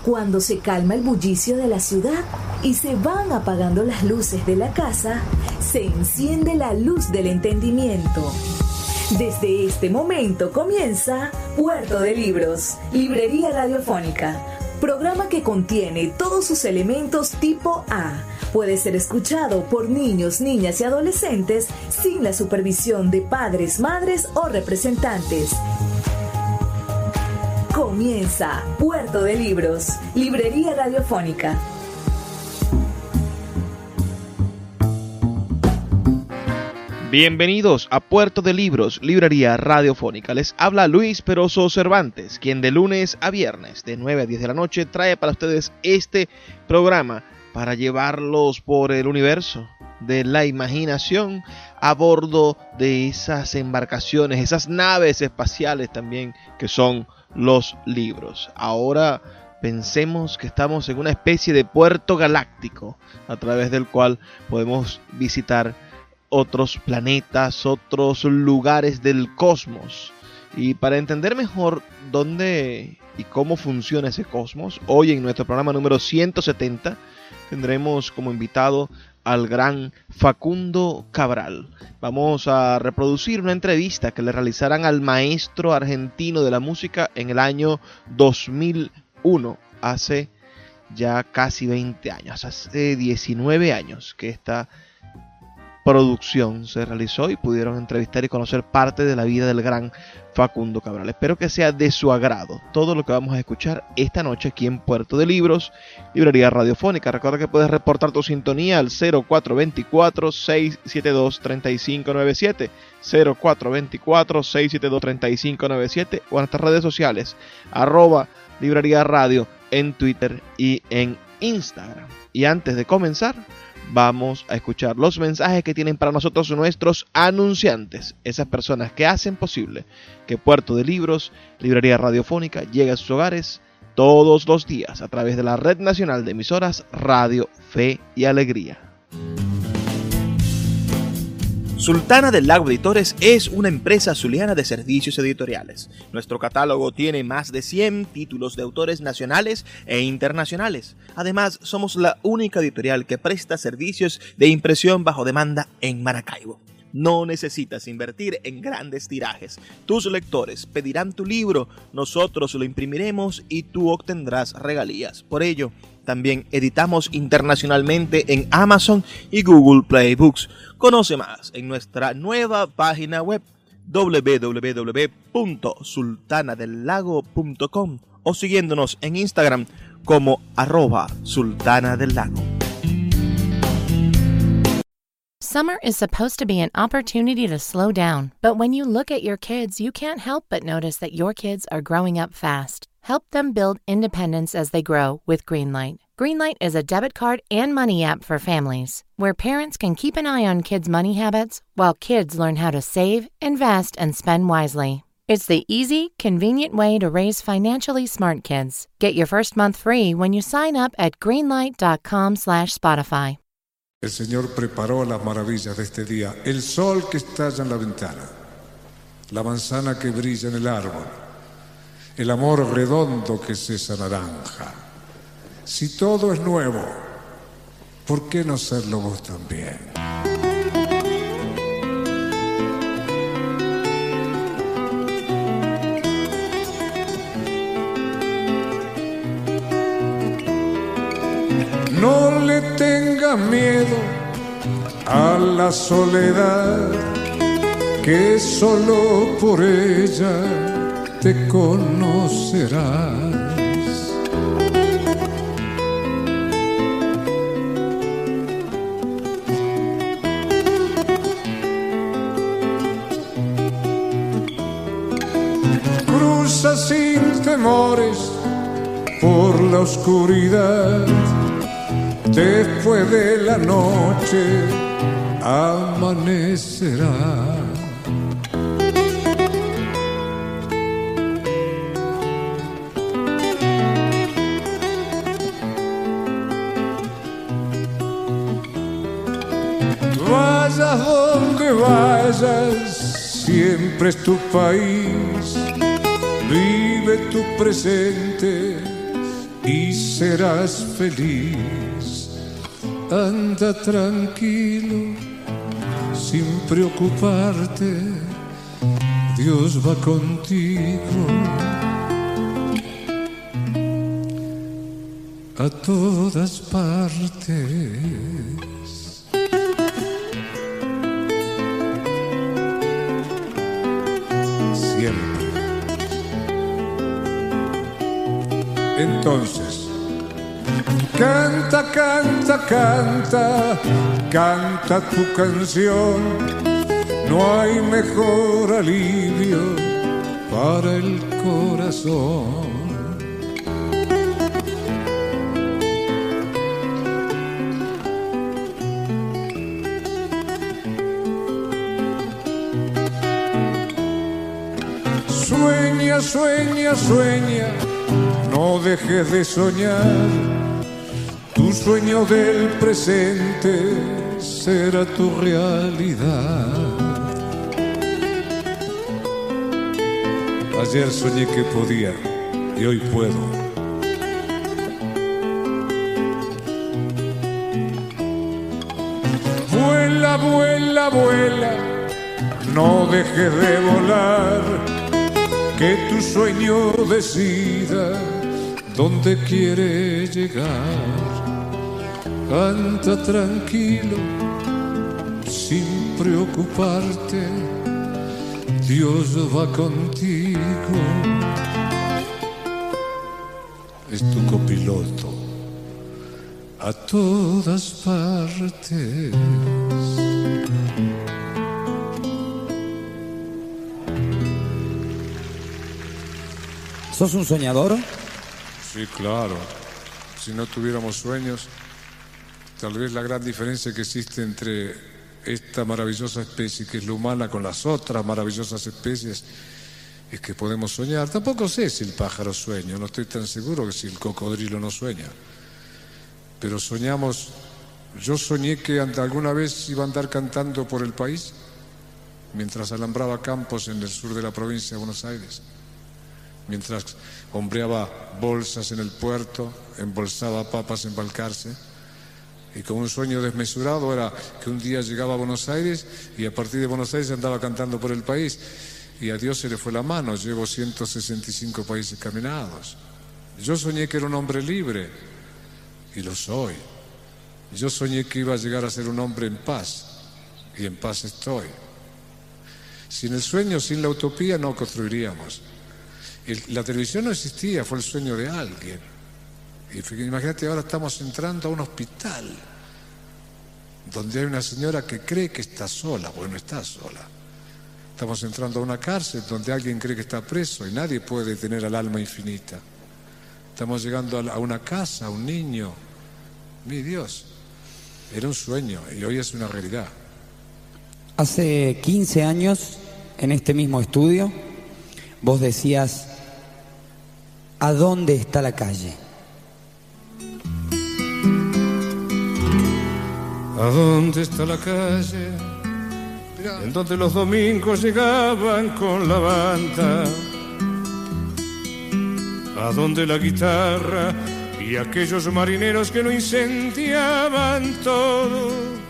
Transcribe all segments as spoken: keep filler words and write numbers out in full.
Cuando se calma el bullicio de la ciudad y se van apagando las luces de la casa, se enciende la luz del entendimiento. Desde este momento comienza Puerto de Libros, Librería Radiofónica, programa que contiene todos sus elementos tipo A. Puede ser escuchado por niños, niñas y adolescentes sin la supervisión de padres, madres o representantes. Comienza Puerto de Libros, Librería Radiofónica. Bienvenidos a Puerto de Libros, Librería Radiofónica. Les habla Luis Peroso Cervantes, quien de lunes a viernes, de nueve a diez de la noche, trae para ustedes este programa para llevarlos por el universo de la imaginación a bordo de esas embarcaciones, esas naves espaciales también que son los libros. Ahora pensemos que estamos en una especie de puerto galáctico a través del cual podemos visitar otros planetas, otros lugares del cosmos. Y para entender mejor dónde y cómo funciona ese cosmos, hoy en nuestro programa número ciento setenta tendremos como invitado al gran Facundo Cabral. Vamos a reproducir una entrevista que le realizarán al maestro argentino de la música en el año dos mil uno, hace ya casi veinte años, hace diecinueve años que esta producción se realizó y pudieron entrevistar y conocer parte de la vida del gran Facundo Cabral. Espero que sea de su agrado todo lo que vamos a escuchar esta noche aquí en Puerto de Libros, Librería Radiofónica. Recuerda que puedes reportar tu sintonía al cero cuatro dos cuatro, seis siete dos, tres cinco nueve siete, cero cuatro dos cuatro, seis siete dos, tres cinco nueve siete o en nuestras redes sociales, arroba Librería Radio en Twitter y en Instagram. Y antes de comenzar, vamos a escuchar los mensajes que tienen para nosotros nuestros anunciantes, esas personas que hacen posible que Puerto de Libros, Librería Radiofónica, llegue a sus hogares todos los días a través de la Red Nacional de Emisoras Radio Fe y Alegría. Sultana del Lago Editores es una empresa zuliana de servicios editoriales. Nuestro catálogo tiene más de cien títulos de autores nacionales e internacionales. Además, somos la única editorial que presta servicios de impresión bajo demanda en Maracaibo. No necesitas invertir en grandes tirajes. Tus lectores pedirán tu libro, nosotros lo imprimiremos y tú obtendrás regalías. Por ello, también editamos internacionalmente en Amazon y Google Play Books. Conoce más en nuestra nueva página web doble u doble u doble u punto sultana del lago punto com o siguiéndonos en Instagram como arroba sultana del lago. Summer is supposed to be an opportunity to slow down, but when you look at your kids, you can't help but notice that your kids are growing up fast. Help them build independence as they grow with Greenlight. Greenlight is a debit card and money app for families, where parents can keep an eye on kids' money habits while kids learn how to save, invest, and spend wisely. It's the easy, convenient way to raise financially smart kids. Get your first month free when you sign up at greenlight.com slash Spotify. El Señor preparó las maravillas de este día, el sol que estalla en la ventana, la manzana que brilla en el árbol, el amor redondo que es esa naranja. Si todo es nuevo, ¿por qué no serlo vos también? No le tengas miedo a la soledad, que solo por ella te conocerás. Cruza sin temores por la oscuridad. Después de la noche amanecerá. Vayas donde vayas, siempre es tu país. Vive tu presente y serás feliz. Anda tranquilo, sin preocuparte, Dios va contigo a todas partes. Siempre. Entonces, canta, canta, canta, canta tu canción. No hay mejor alivio para el corazón. Sueña, sueña, sueña, no dejes de soñar. Tu sueño del presente será tu realidad. Ayer soñé que podía y hoy puedo. Vuela, vuela, vuela, no dejes de volar. Que tu sueño decida dónde quiere llegar. Canta tranquilo, sin preocuparte, Dios va contigo. Es tu copiloto a todas partes. ¿Sos un soñador? Sí, claro. Si no tuviéramos sueños, tal vez la gran diferencia que existe entre esta maravillosa especie que es la humana con las otras maravillosas especies es que podemos soñar. Tampoco sé si el pájaro sueña, no estoy tan seguro que si el cocodrilo no sueña. Pero soñamos. Yo soñé que alguna vez iba a andar cantando por el país mientras alambraba campos en el sur de la provincia de Buenos Aires. Mientras hombreaba bolsas en el puerto, embolsaba papas en Balcarce, y como un sueño desmesurado era que un día llegaba a Buenos Aires y a partir de Buenos Aires andaba cantando por el país, y a Dios se le fue la mano, llevo ciento sesenta y cinco países caminados. Yo soñé que era un hombre libre, y lo soy. Yo soñé que iba a llegar a ser un hombre en paz, y en paz estoy. Sin el sueño, sin la utopía, no construiríamos. El, la televisión no existía, fue el sueño de alguien. Y imagínate, ahora estamos entrando a un hospital donde hay una señora que cree que está sola, porque no está sola. Estamos entrando a una cárcel donde alguien cree que está preso y nadie puede tener al alma infinita. Estamos llegando a una casa, a un niño. Mi Dios, era un sueño y hoy es una realidad. Hace quince años, en este mismo estudio, vos decías: ¿a dónde está la calle? ¿A dónde está la calle? En donde los domingos llegaban con la banda. ¿A dónde la guitarra y aquellos marineros que lo incendiaban todo?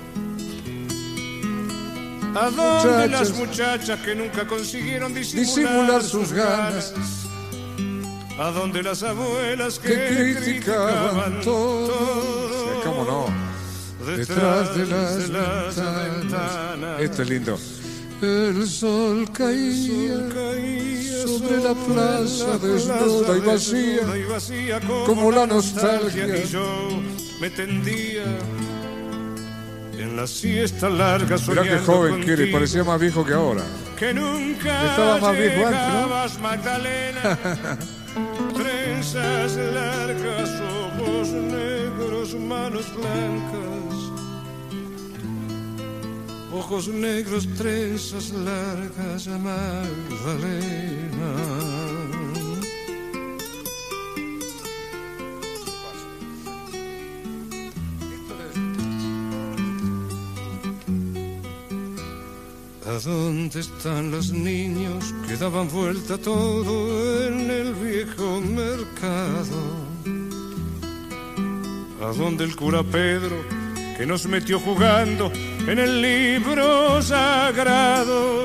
¿A dónde muchachas, las muchachas que nunca consiguieron disimular, disimular sus ganas? ¿A dónde las abuelas que, que criticaban, criticaban todo? todo? Sí, ¿cómo no? Detrás de las, de las ventanas. ventanas. Esto es lindo. El sol caía, el sol caía sobre la plaza desnuda y vacía, y vacía como, como la nostalgia. nostalgia. Y yo me tendía en la siesta larga soñando. Mirá qué joven contigo, que eres, parecía más viejo que ahora. Que nunca estaba más viejo antes, ¿no? Magdalena. Trenzas largas, ojos negros, manos blancas. Ojos negros, trenzas largas, Magdalena. ¿A dónde están los niños que daban vuelta todo en el viejo mercado? a donde el cura Pedro, que nos metió jugando en el libro sagrado.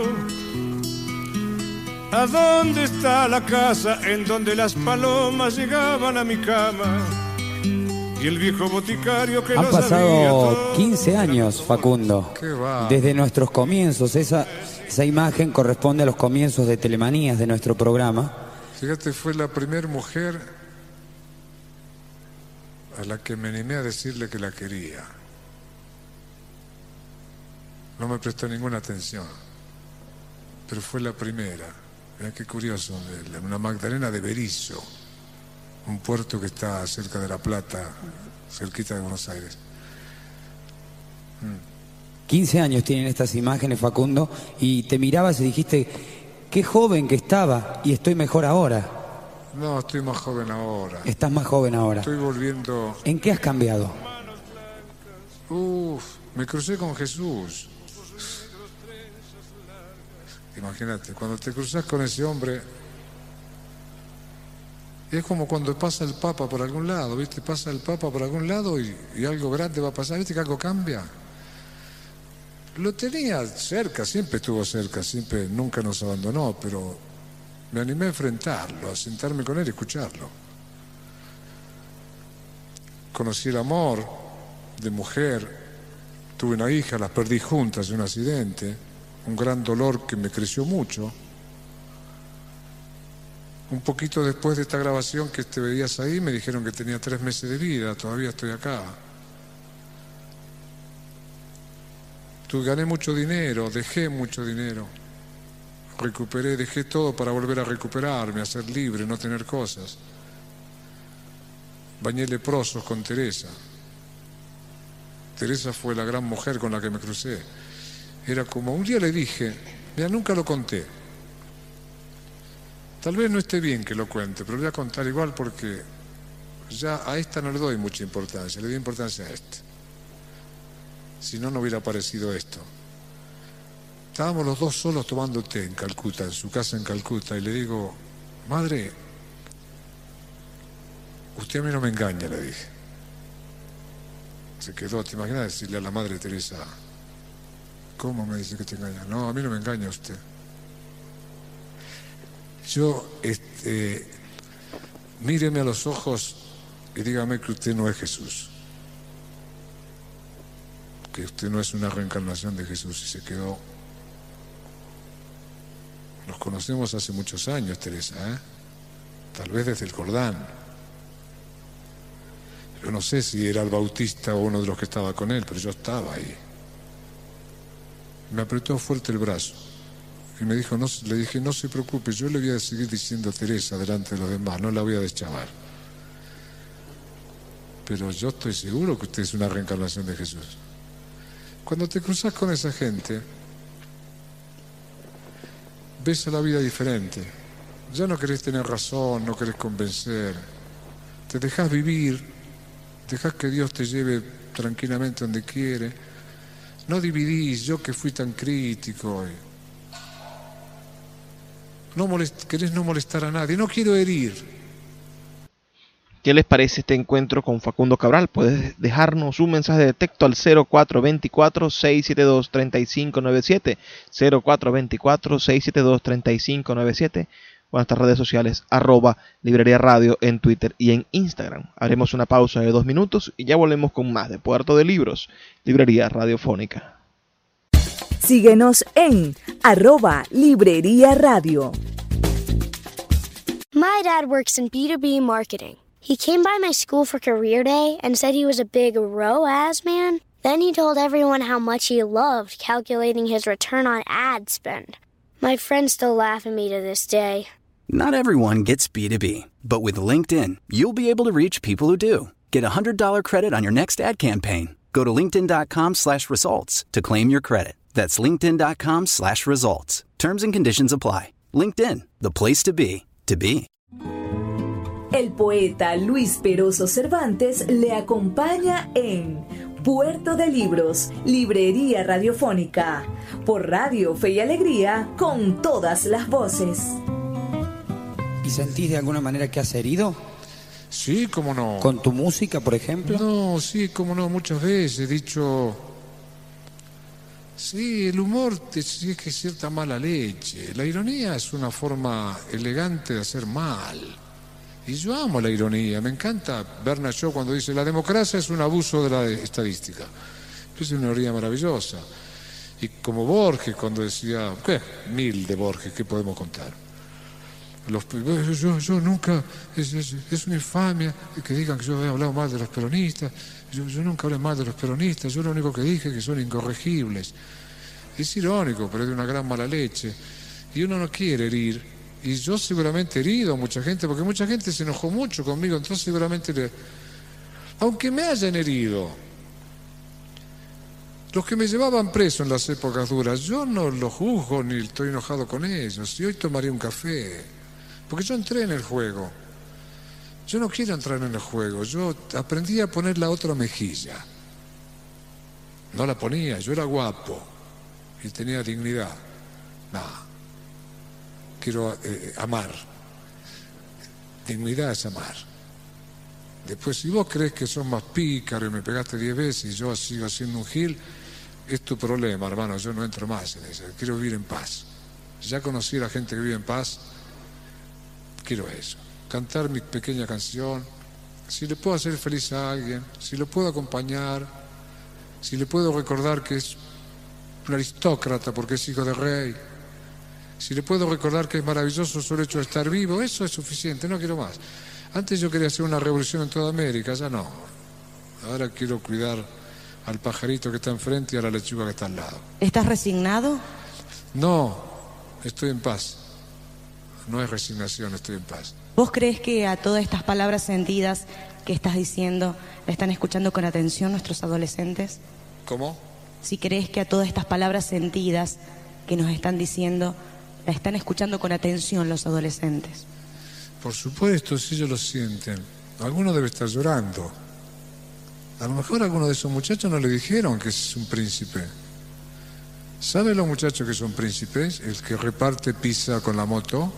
¿A dónde está la casa en donde las palomas llegaban a mi cama? Y el viejo boticario que Han lo sabía pasado todo. quince años, Facundo, ¿Qué va? desde nuestros comienzos. Esa, esa imagen corresponde a los comienzos de Telemanías de nuestro programa. Fíjate, fue la primera mujer a la que me animé a decirle que la quería. No me prestó ninguna atención, pero fue la primera. Mirá qué curioso, una Magdalena de Berisso, un puerto que está cerca de La Plata, cerquita de Buenos Aires. Mm. quince años tienen estas imágenes, Facundo, y te mirabas y dijiste, qué joven que estaba y estoy mejor ahora. No, estoy más joven ahora. Estás más joven ahora. Estoy volviendo... ¿En qué has cambiado? Uf, me crucé con Jesús. Imagínate, cuando te cruzas con ese hombre, es como cuando pasa el Papa por algún lado, ¿viste? Pasa el Papa por algún lado y, y algo grande va a pasar, ¿viste? Que algo cambia. Lo tenía cerca, siempre estuvo cerca, siempre, nunca nos abandonó, pero me animé a enfrentarlo, a sentarme con él y escucharlo. Conocí el amor de mujer, tuve una hija, las perdí juntas en un accidente, un gran dolor que me creció mucho. Un poquito después de esta grabación que te veías ahí, me dijeron que tenía tres meses de vida, todavía estoy acá. Tú, gané mucho dinero, dejé mucho dinero, recuperé, dejé todo para volver a recuperarme, a ser libre, no tener cosas. Bañé leprosos con Teresa. Teresa fue la gran mujer con la que me crucé. Era como, un día le dije, mira, nunca lo conté. Tal vez no esté bien que lo cuente, pero lo voy a contar igual porque ya a esta no le doy mucha importancia, le doy importancia a este. Si no, no hubiera aparecido esto. Estábamos los dos solos tomando té en Calcuta, en su casa en Calcuta, y le digo, madre, usted a mí no me engaña, le dije. Se quedó, ¿te imaginas decirle a la madre Teresa? ¿Cómo me dice que te engaña? No, a mí no me engaña usted. Yo, este, míreme a los ojos y dígame que usted no es Jesús. Que usted no es una reencarnación de Jesús. Y se quedó. Nos conocemos hace muchos años, Teresa, ¿eh? Tal vez desde el Jordán. Yo no sé si era el Bautista o uno de los que estaba con él, pero yo estaba ahí. Me apretó fuerte el brazo y me dijo, no, le dije, no se preocupe, yo le voy a seguir diciendo a Teresa delante de los demás, no la voy a deschavar. Pero yo estoy seguro que usted es una reencarnación de Jesús. Cuando te cruzas con esa gente, ves a la vida diferente. Ya no querés tener razón, no querés convencer. Te dejás vivir, dejás que Dios te lleve tranquilamente donde quiere. No dividís, yo que fui tan crítico. No molest, querés no molestar a nadie, no quiero herir. ¿Qué les parece este encuentro con Facundo Cabral? Puedes dejarnos un mensaje de texto al cero cuatro dos cuatro, seis siete dos, tres cinco nueve siete, cero cuatro dos cuatro, seis siete dos, tres cinco nueve siete, o en nuestras redes sociales, arroba Librería Radio en Twitter y en Instagram. Haremos una pausa de dos minutos y ya volvemos con más de Puerto de Libros, Librería Radiofónica. Síguenos en arroba Librería Radio. My dad works in B two B marketing. He came by my school for career day and said he was a big R O A S man. Then he told everyone how much he loved calculating his return on ad spend. My friends still laugh at me to this day. Not everyone gets B two B, but with LinkedIn, you'll be able to reach people who do. Get a one hundred dollars credit on your next ad campaign. Go to linkedin.com slash results to claim your credit. That's linkedin.com slash results. Terms and conditions apply. LinkedIn, the place to be, to be. El poeta Luis Peroso Cervantes le acompaña en Puerto de Libros, Librería Radiofónica, por Radio Fe y Alegría, con todas las voces. ¿Y sentís de alguna manera que has herido? Sí, cómo no. ¿Con tu música, por ejemplo? No, sí, cómo no, muchas veces he dicho... Sí, el humor es, es que es cierta mala leche. La ironía es una forma elegante de hacer mal. Y yo amo la ironía, me encanta Bernard Shaw cuando dice la democracia es un abuso de la estadística. Es una ironía maravillosa. Y como Borges cuando decía, ¿qué? Mil de Borges, ¿qué podemos contar? Los, yo, yo nunca, es, es, es una infamia que digan que yo he hablado mal de los peronistas. Yo, yo nunca hablé mal de los peronistas, yo lo único que dije es que son incorregibles. Es irónico, pero es de una gran mala leche. Y uno no quiere herir. Y yo seguramente he herido a mucha gente, porque mucha gente se enojó mucho conmigo, entonces seguramente, le... aunque me hayan herido, los que me llevaban preso en las épocas duras, yo no los juzgo ni estoy enojado con ellos. Y hoy tomaría un café, porque yo entré en el juego. Yo no quiero entrar en el juego, yo aprendí a poner la otra mejilla. No la ponía, yo era guapo y tenía dignidad. No, quiero eh, amar. Dignidad es amar. Después, si vos crees que sos más pícaro y me pegaste diez veces y yo sigo siendo un gil, es tu problema, hermano, yo no entro más en eso. Quiero vivir en paz. Ya conocí a la gente que vive en paz, quiero eso. Cantar mi pequeña canción, si le puedo hacer feliz a alguien, si lo puedo acompañar, si le puedo recordar que es un aristócrata porque es hijo de rey, si le puedo recordar que es maravilloso solo hecho de estar vivo, eso es suficiente, no quiero más. Antes yo quería hacer una revolución en toda América, ya no. Ahora quiero cuidar al pajarito que está enfrente y a la lechuga que está al lado. ¿Estás resignado? No, estoy en paz. No es resignación, estoy en paz. ¿Vos crees que a todas estas palabras sentidas que estás diciendo la están escuchando con atención nuestros adolescentes? ¿Cómo? Si crees que a todas estas palabras sentidas que nos están diciendo la están escuchando con atención los adolescentes. Por supuesto, si ellos lo sienten. Alguno debe estar llorando. A lo mejor a alguno de esos muchachos no le dijeron que es un príncipe. ¿Saben los muchachos que son príncipes? El que reparte pizza con la moto.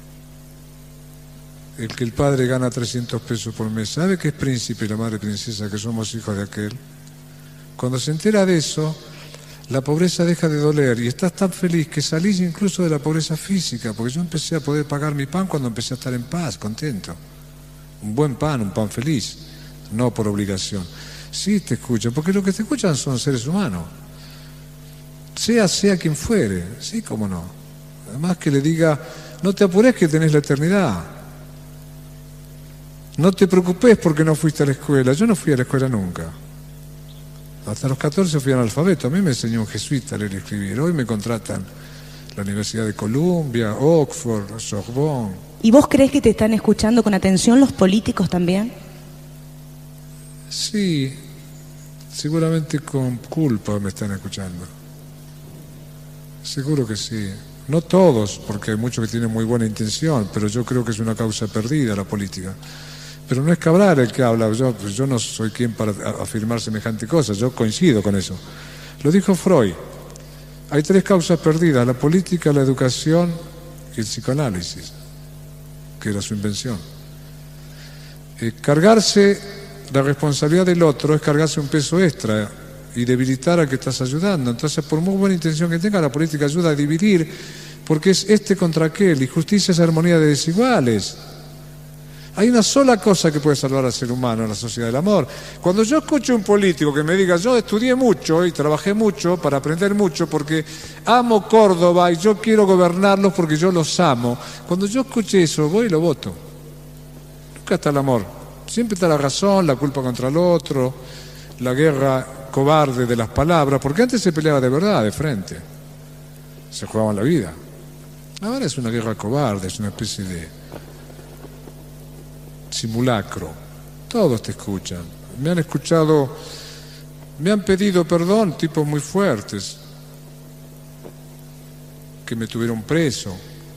El que el padre gana trescientos pesos por mes. ¿Sabe que es príncipe y la madre princesa, que somos hijos de aquel? Cuando se entera de eso, la pobreza deja de doler y estás tan feliz que salís incluso de la pobreza física, porque yo empecé a poder pagar mi pan cuando empecé a estar en paz, contento. Un buen pan, un pan feliz, no por obligación. Sí te escuchan, porque lo que te escuchan son seres humanos. Sea, sea quien fuere, sí, cómo no. Además que le diga, no te apures que tenés la eternidad. No te preocupes porque no fuiste a la escuela. Yo no fui a la escuela nunca. Hasta los catorce fui analfabeto. A mí me enseñó un jesuita a leer y escribir. Hoy me contratan la Universidad de Columbia, Oxford, Sorbonne. ¿Y vos crees que te están escuchando con atención los políticos también? Sí, seguramente con culpa me están escuchando. Seguro que sí. No todos, porque hay muchos que tienen muy buena intención, pero yo creo que es una causa perdida la política. Pero no es Cabral el que habla, yo, pues yo no soy quien para afirmar semejante cosa, yo coincido con eso. Lo dijo Freud. Hay tres causas perdidas, la política, la educación y el psicoanálisis, que era su invención. Eh, cargarse la responsabilidad del otro es cargarse un peso extra y debilitar al que estás ayudando. Entonces, por muy buena intención que tenga, la política ayuda a dividir, porque es este contra aquel, y justicia es armonía de desiguales. Hay una sola cosa que puede salvar al ser humano en la sociedad del amor. Cuando yo escucho a un político que me diga, yo estudié mucho y trabajé mucho para aprender mucho porque amo Córdoba y yo quiero gobernarlos porque yo los amo, cuando yo escuche eso, voy y lo voto. Nunca está el amor. Siempre está la razón, la culpa contra el otro, la guerra cobarde de las palabras, porque antes se peleaba de verdad, de frente. Se jugaban la vida. Ahora es una guerra cobarde, es una especie de simulacro. Todos te escuchan. Me han escuchado, me han pedido perdón tipos muy fuertes que me tuvieron preso.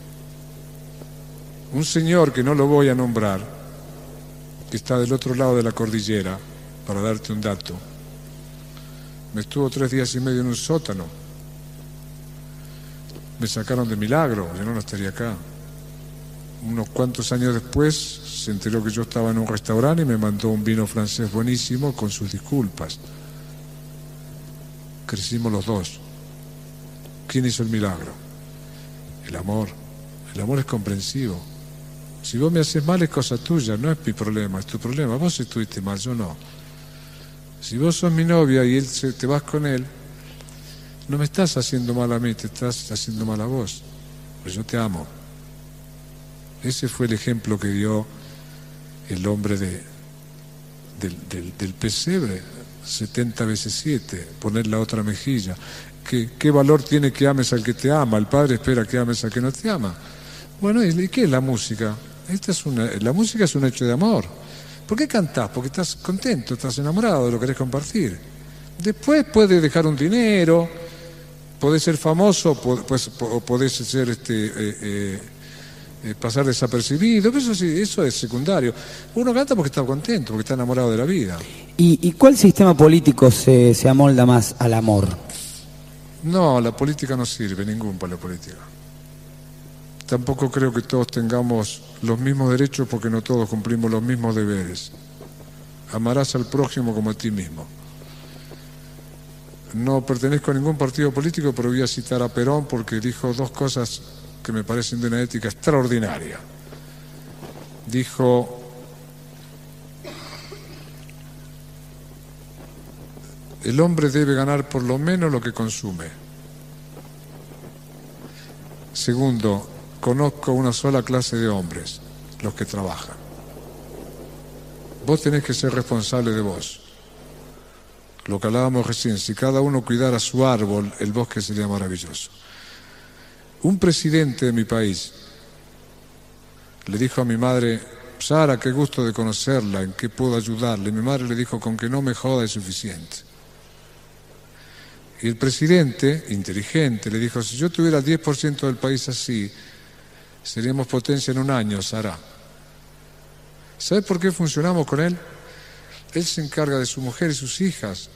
Un señor que no lo voy a nombrar, que está del otro lado de la cordillera, para darte un dato, me estuvo tres días y medio en un sótano. Me sacaron de milagro, yo no estaría acá. unos cuantos años después se enteró que yo estaba en un restaurante y me mandó un vino francés buenísimo con sus disculpas. Crecimos los dos. ¿Quién hizo el milagro? El amor. El amor es comprensivo. Si vos me haces mal es cosa tuya, no es mi problema, es tu problema. Vos estuviste mal, yo no. Si vos sos mi novia y él se, te vas con él, no me estás haciendo mal a mí, te estás haciendo mal a vos. Pues yo te amo. Ese fue el ejemplo que dio el hombre de, del, del, del pesebre, setenta veces siete, poner la otra mejilla. ¿Qué, ¿Qué valor tiene que ames al que te ama? El Padre espera que ames al que no te ama. Bueno, ¿y qué es la música? Esta es una, la música es un hecho de amor. ¿Por qué cantás? Porque estás contento, estás enamorado, lo querés compartir. Después puedes dejar un dinero, podés ser famoso, pues, podés ser este, eh, eh, eh, pasar desapercibido, pero eso sí, eso es secundario. Uno canta porque está contento, porque está enamorado de la vida. ¿Y, y cuál sistema político se, se amolda más al amor? No, la política no sirve, ningún para la política. Tampoco creo que todos tengamos los mismos derechos porque no todos cumplimos los mismos deberes. Amarás al prójimo como a ti mismo. No pertenezco a ningún partido político, pero voy a citar a Perón porque dijo dos cosas que me parecen de una ética extraordinaria. Dijo: el hombre debe ganar por lo menos lo que consume. Segundo, conozco una sola clase de hombres, los que trabajan. Vos tenés que ser responsable de vos. Lo que hablábamos recién, si cada uno cuidara su árbol, el bosque sería maravilloso. Un presidente de mi país le dijo a mi madre: Sara, qué gusto de conocerla, ¿en qué puedo ayudarle? Y mi madre le dijo: con que no me joda es suficiente. Y el presidente, inteligente, le dijo: si yo tuviera el diez por ciento del país así, seríamos potencia en un año, Sara. ¿Sabes por qué funcionamos con él? Él se encarga de su mujer y sus hijas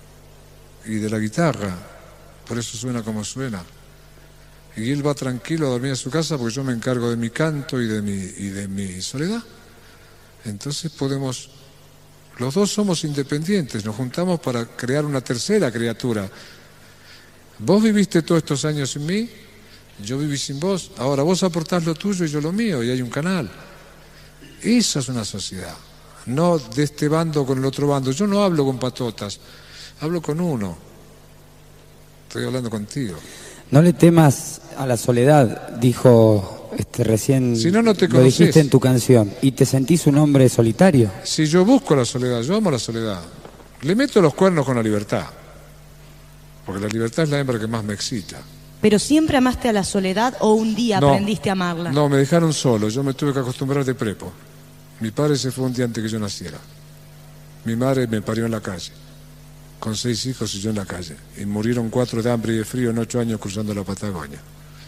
y de la guitarra, por eso suena como suena. Y él va tranquilo a dormir a su casa porque yo me encargo de mi canto y de mi, y de mi soledad. Entonces podemos, los dos somos independientes, nos juntamos para crear una tercera criatura. Vos viviste todos estos años sin mí, yo viví sin vos, ahora vos aportás lo tuyo y yo lo mío, y hay un canal. Esa es una sociedad, no de este bando con el otro bando. Yo no hablo con patotas, hablo con uno. Estoy hablando contigo. No le temas a la soledad, dijo este, recién, si no, no te lo dijiste en tu canción. ¿Y te sentís un hombre solitario? Si yo busco la soledad, yo amo la soledad. Le meto los cuernos con la libertad, porque la libertad es la hembra que más me excita. ¿Pero siempre amaste a la soledad o un día no, aprendiste a amarla? No, me dejaron solo, yo me tuve que acostumbrar de prepo. Mi padre se fue un día antes que yo naciera. Mi madre me parió en la calle, con seis hijos y yo en la calle. Y murieron cuatro de hambre y de frío en ocho años cruzando la Patagonia.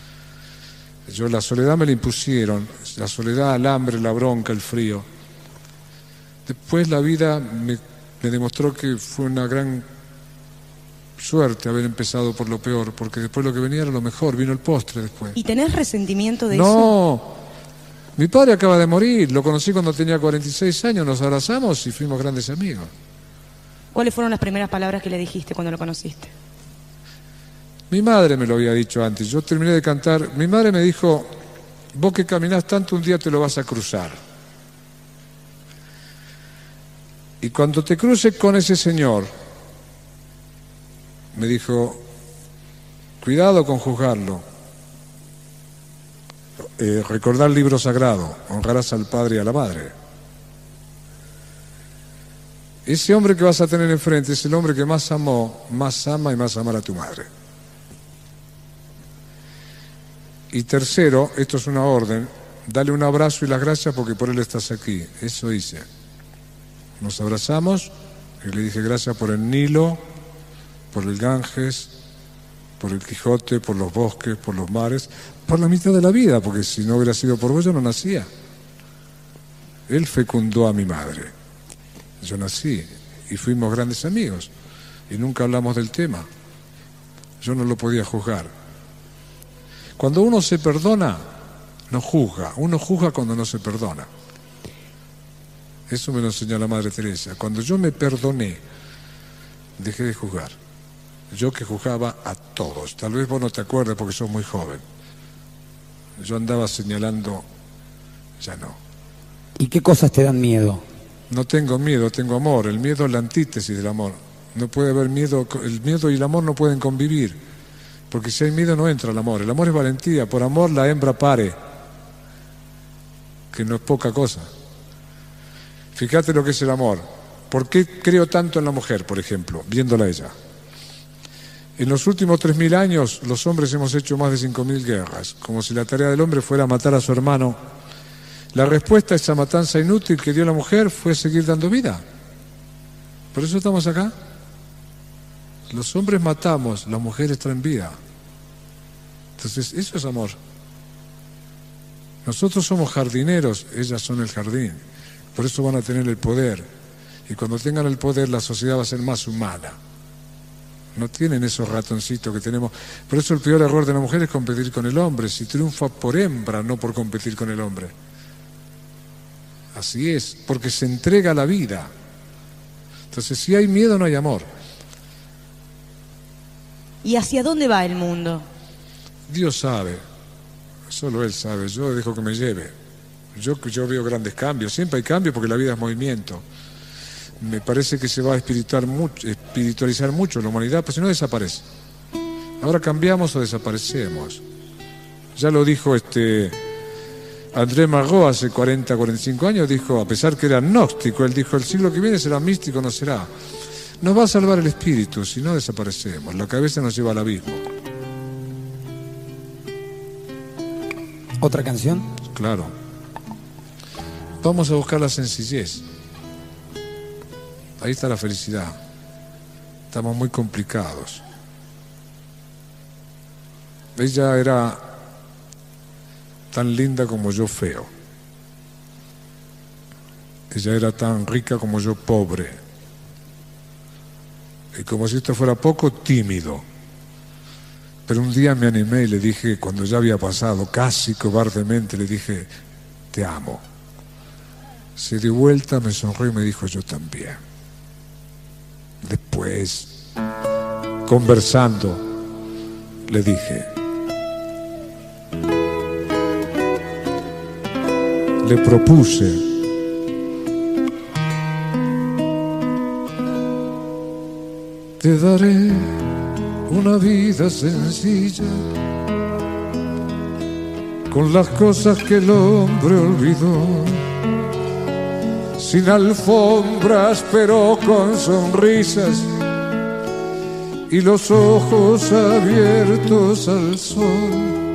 Yo la soledad me la impusieron, la soledad, el hambre, la bronca, el frío. Después la vida me, me demostró que fue una gran suerte haber empezado por lo peor, porque después lo que venía era lo mejor, vino el postre después. ¿Y tenés resentimiento de no, eso? No, mi padre acaba de morir, lo conocí cuando tenía cuarenta y seis años, nos abrazamos y fuimos grandes amigos. ¿Cuáles fueron las primeras palabras que le dijiste cuando lo conociste? Mi madre me lo había dicho antes, yo terminé de cantar, mi madre me dijo: vos que caminás tanto, un día te lo vas a cruzar. Y cuando te cruces con ese señor, me dijo, cuidado con juzgarlo. Eh, recordar el libro sagrado, honrarás al padre y a la madre. Ese hombre que vas a tener enfrente es el hombre que más amó, más ama y más amará a tu madre. Y tercero, esto es una orden, dale un abrazo y las gracias porque por él estás aquí. Eso hice. Nos abrazamos y le dije gracias por el Nilo, por el Ganges, por el Quijote, por los bosques, por los mares, por la mitad de la vida, porque si no hubiera sido por vos yo no nacía. Él fecundó a mi madre. Yo nací y fuimos grandes amigos y nunca hablamos del tema. Yo no lo podía juzgar. Cuando uno se perdona, no juzga. Uno juzga cuando no se perdona. Eso me lo enseñó la Madre Teresa. Cuando yo me perdoné, dejé de juzgar. Yo que juzgaba a todos. Tal vez vos no te acuerdes porque sos muy joven. Yo andaba señalando, ya no. ¿Y qué cosas te dan miedo? No tengo miedo, tengo amor. El miedo es la antítesis del amor. No puede haber miedo, el miedo y el amor no pueden convivir. Porque si hay miedo no entra el amor. El amor es valentía. Por amor la hembra pare. Que no es poca cosa. Fíjate lo que es el amor. ¿Por qué creo tanto en la mujer, por ejemplo, viéndola a ella? En los últimos tres mil años los hombres hemos hecho más de cinco mil guerras, como si la tarea del hombre fuera matar a su hermano. La respuesta a esa matanza inútil que dio la mujer fue seguir dando vida. Por eso estamos acá. Los hombres matamos, las mujeres traen vida. Entonces, eso es amor. Nosotros somos jardineros, ellas son el jardín. Por eso van a tener el poder. Y cuando tengan el poder, la sociedad va a ser más humana. No tienen esos ratoncitos que tenemos. Por eso el peor error de la mujer es competir con el hombre. Si triunfa por hembra, no por competir con el hombre. Así es, porque se entrega la vida. Entonces, si hay miedo, no hay amor. ¿Y hacia dónde va el mundo? Dios sabe, solo Él sabe. Yo dejo que me lleve. Yo, yo veo grandes cambios. Siempre hay cambios porque la vida es movimiento. Me parece que se va a espiritual mucho, espiritualizar mucho la humanidad, pues si no desaparece. Ahora cambiamos o desaparecemos. Ya lo dijo este André Malraux hace cuarenta, cuarenta y cinco años, dijo, a pesar que era agnóstico, él dijo, el siglo que viene será místico, no será. Nos va a salvar el espíritu, si no desaparecemos. La cabeza nos lleva al abismo. ¿Otra canción? Claro. Vamos a buscar la sencillez. Ahí está la felicidad. Estamos muy complicados. Ella era tan linda como yo feo. Ella era tan rica como yo pobre. Y como si esto fuera poco, tímido. Pero un día me animé y le dije, cuando ya había pasado, casi cobardemente, le dije, te amo. Se dio vuelta, me sonrió y me dijo, yo también. Después, conversando, le dije, le propuse, te daré una vida sencilla, con las cosas que el hombre olvidó. Sin alfombras, pero con sonrisas y los ojos abiertos al sol.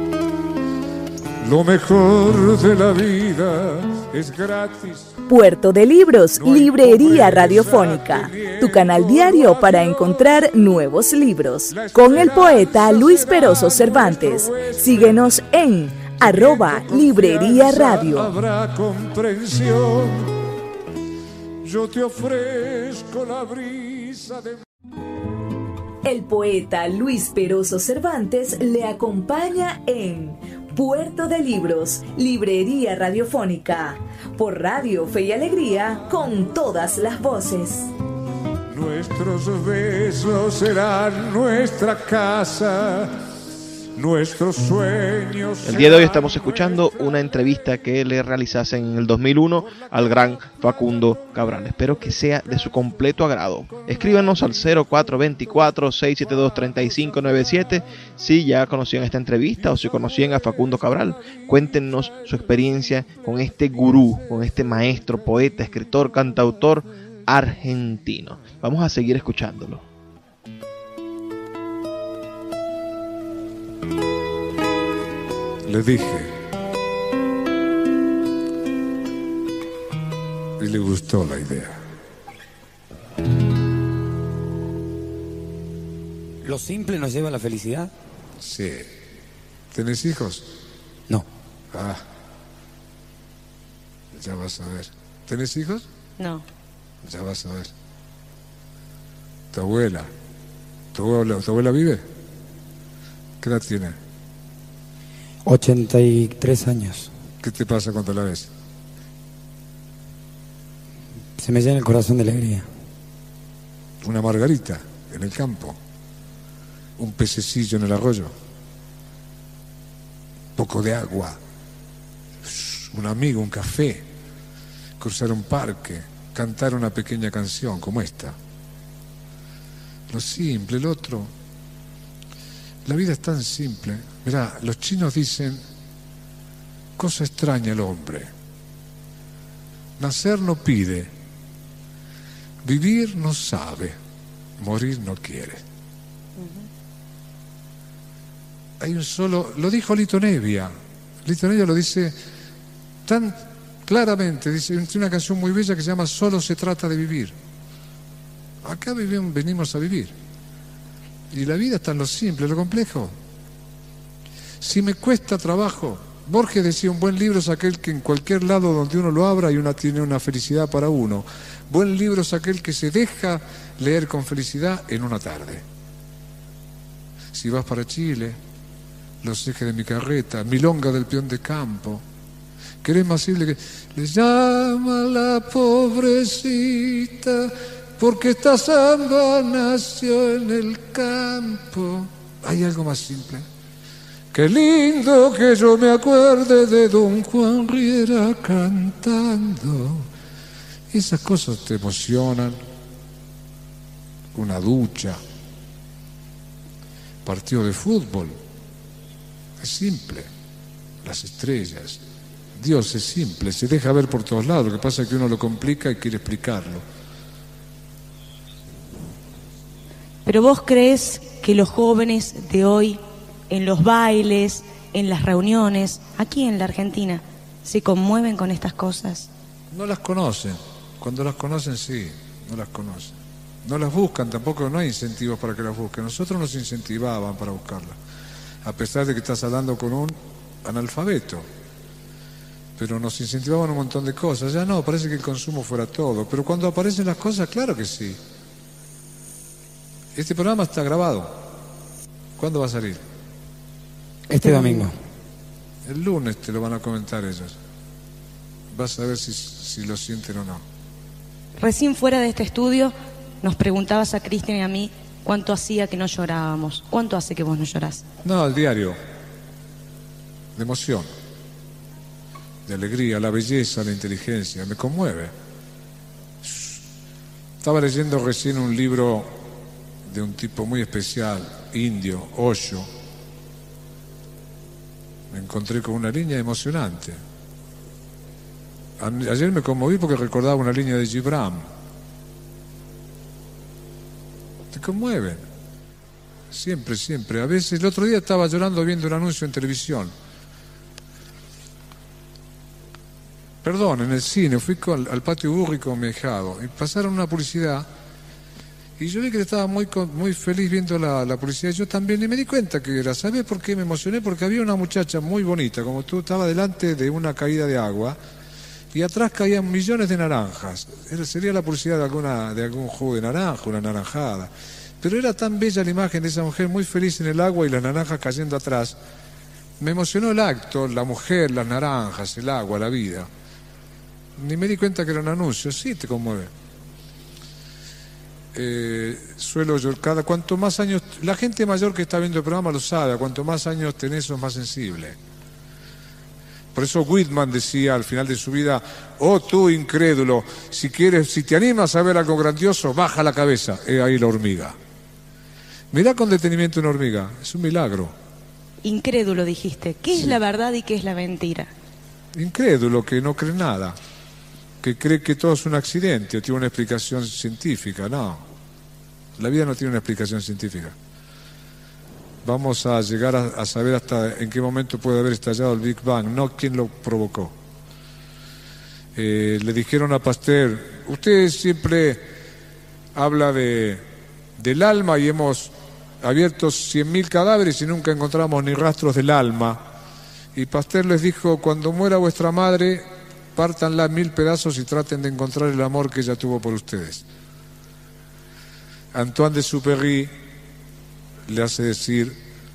Lo mejor de la vida es gratis. Puerto de Libros, Librería Radiofónica, tu canal diario para encontrar nuevos libros. Con el poeta Luis Peroso Cervantes. Síguenos en arroba Librería Radio. Habrá comprensión. Yo te ofrezco la brisa de... El poeta Luis Peroso Cervantes le acompaña en Puerto de Libros, Librería Radiofónica, por Radio Fe y Alegría, con todas las voces. Nuestros besos serán nuestra casa, nuestros sueños. El día de hoy estamos escuchando una entrevista que le realizase en el dos mil uno al gran Facundo Cabral. Espero que sea de su completo agrado. Escríbanos al cero cuatro dos cuatro, seis siete dos, tres cinco nueve siete si ya conocían esta entrevista o si conocían a Facundo Cabral. Cuéntenos su experiencia con este gurú, con este maestro, poeta, escritor, cantautor argentino. Vamos a seguir escuchándolo. Le dije, y le gustó la idea. ¿Lo simple nos lleva a la felicidad? Sí. ¿Tenés hijos? No. Ah, ya vas a ver. ¿Tenés hijos? No. Ya vas a ver. Tu abuela. ¿Tu abuela, tu abuela vive? ¿Qué edad tiene? ochenta y tres años. ¿Qué te pasa cuando la ves? Se me llena el corazón de alegría. Una margarita en el campo, un pececillo en el arroyo, poco de agua, un amigo, un café, cruzar un parque, cantar una pequeña canción como esta. Lo simple, el otro. La vida es tan simple. Mirá, los chinos dicen, cosa extraña el hombre. Nacer no pide, vivir no sabe, morir no quiere. Uh-huh. Hay un solo, lo dijo Lito Nebbia. Lito Nebbia lo dice tan claramente, dice, tiene una canción muy bella que se llama Solo se trata de vivir. Acá vivimos, venimos a vivir. Y la vida está en lo simple, en lo complejo. Si me cuesta trabajo, Borges decía, un buen libro es aquel que en cualquier lado donde uno lo abra y una tiene una felicidad para uno. Buen libro es aquel que se deja leer con felicidad en una tarde. Si vas para Chile, Los ejes de mi carreta, Milonga del peón de campo, querés más simple que le llama la pobrecita porque esta samba nació en el campo. ¿Hay algo más simple? Qué lindo que yo me acuerde de Don Juan Riera cantando. Esas cosas te emocionan. Una ducha, partido de fútbol, es simple. Las estrellas, Dios es simple, se deja ver por todos lados. Lo que pasa es que uno lo complica y quiere explicarlo. Pero vos crees que los jóvenes de hoy, en los bailes, en las reuniones, aquí en la Argentina, se conmueven con estas cosas? No las conocen. Cuando las conocen, sí, no las conocen. No las buscan, tampoco, no hay incentivos para que las busquen. Nosotros nos incentivaban para buscarlas, a pesar de que estás hablando con un analfabeto. Pero nos incentivaban un montón de cosas. Ya no, parece que el consumo fuera todo. Pero cuando aparecen las cosas, claro que sí. Este programa está grabado. ¿Cuándo va a salir? Este domingo. El lunes te lo van a comentar ellos. Vas a ver si, si lo sienten o no. Recién fuera de este estudio nos preguntabas a Cristian y a mí cuánto hacía que no llorábamos. ¿Cuánto hace que vos no llorás? No, el diario. De emoción, de alegría, la belleza, la inteligencia. Me conmueve. Estaba leyendo recién un libro de un tipo muy especial, indio, Osho. Me encontré con una línea emocionante. Ayer me conmoví porque recordaba una línea de Gibran. Te conmueven. Siempre, siempre. A veces, el otro día estaba llorando viendo un anuncio en televisión. Perdón, en el cine. Fui al, al patio Burri con mi ahijado y pasaron una publicidad. Y yo vi que estaba muy, muy feliz viendo la, la publicidad. Yo también, y me di cuenta que era. ¿Sabes por qué me emocioné? Porque había una muchacha muy bonita, como tú, estaba delante de una caída de agua. Y atrás caían millones de naranjas. Era, sería la publicidad de, alguna, de algún jugo de naranja, una naranjada. Pero era tan bella la imagen de esa mujer muy feliz en el agua y las naranjas cayendo atrás. Me emocionó el acto, la mujer, las naranjas, el agua, la vida. Ni me di cuenta que era un anuncio. Sí, te conmueve. Eh, suelo yo, cada cuanto más años, la gente mayor que está viendo el programa lo sabe, cuanto más años tenés sos más sensible. Por eso Whitman decía al final de su vida: oh tú incrédulo, si quieres, si te animas a ver algo grandioso, baja la cabeza, he ahí la hormiga. Mirá con detenimiento una hormiga, es un milagro. Incrédulo dijiste, ¿qué sí. es la verdad y qué es la mentira? Incrédulo, que no cree nada, que cree que todo es un accidente o tiene una explicación científica. No, la vida no tiene una explicación científica. Vamos a llegar a, a saber hasta en qué momento puede haber estallado el Big Bang, no quién lo provocó. Eh, le dijeron a Pasteur: usted siempre habla de, del alma y hemos abierto cien mil cadáveres y nunca encontramos ni rastros del alma. Y Pasteur les dijo: cuando muera vuestra madre, pártanla en mil pedazos y traten de encontrar el amor que ella tuvo por ustedes. Antoine de Superry le hace decir: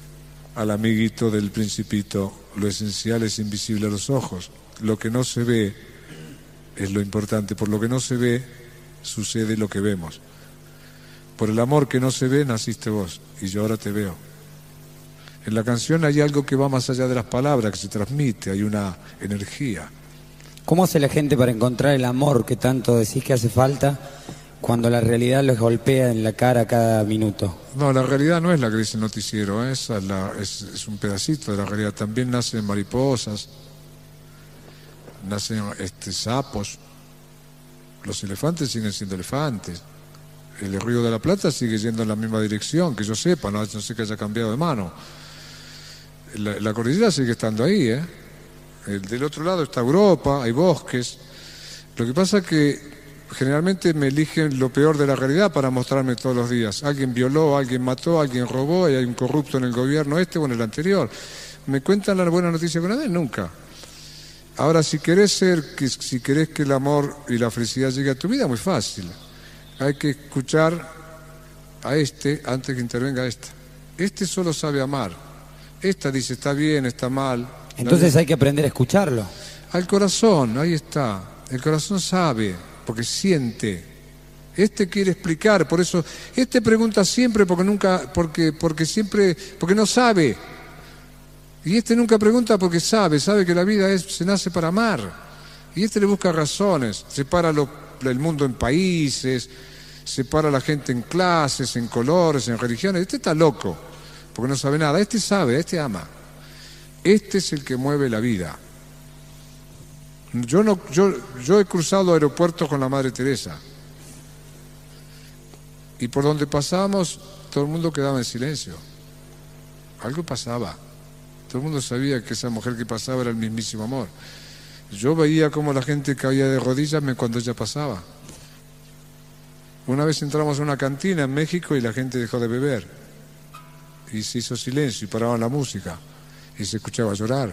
al amiguito del Principito, lo esencial es invisible a los ojos. Lo que no se ve es lo importante. Por lo que no se ve, sucede lo que vemos. Por el amor que no se ve, naciste vos, y yo ahora te veo. En la canción hay algo que va más allá de las palabras, que se transmite, hay una energía. ¿Cómo hace la gente para encontrar el amor que tanto decís que hace falta cuando la realidad los golpea en la cara cada minuto? No, la realidad no es la que dice el noticiero, ¿eh? Esa es, la, es, es un pedacito de la realidad. También nacen mariposas, nacen este, sapos, los elefantes siguen siendo elefantes, el Río de la Plata sigue yendo en la misma dirección, que yo sepa, no, no sé que haya cambiado de mano. La, la cordillera sigue estando ahí, ¿eh? El, del otro lado está Europa, hay bosques. Lo que pasa es que generalmente me eligen lo peor de la realidad para mostrarme todos los días. Alguien violó, alguien mató, alguien robó, y hay un corrupto en el gobierno este o en el anterior. ¿Me cuentan la buena noticia con vez? Nunca. Ahora, si querés ser, que, si querés que el amor y la felicidad llegue a tu vida, muy fácil. Hay que escuchar a este antes que intervenga esta. Este solo sabe amar. Esta dice está bien, está mal. Entonces hay que aprender a escucharlo. Al corazón, ahí está. El corazón sabe, porque siente. Este quiere explicar, por eso este pregunta siempre porque nunca, porque, porque siempre, porque no sabe. Y este nunca pregunta porque sabe, sabe que la vida es, se nace para amar. Y este le busca razones, separa lo, el mundo en países, separa a la gente en clases, en colores, en religiones. Este está loco, porque no sabe nada. Este sabe, este ama. Este es el que mueve la vida. Yo, no, yo, yo he cruzado aeropuertos con la Madre Teresa. Y por donde pasábamos, todo el mundo quedaba en silencio. Algo pasaba. Todo el mundo sabía que esa mujer que pasaba era el mismísimo amor. Yo veía cómo la gente caía de rodillas cuando ella pasaba. Una vez entramos a una cantina en México y la gente dejó de beber. Y se hizo silencio y paraban la música. Y se escuchaba llorar.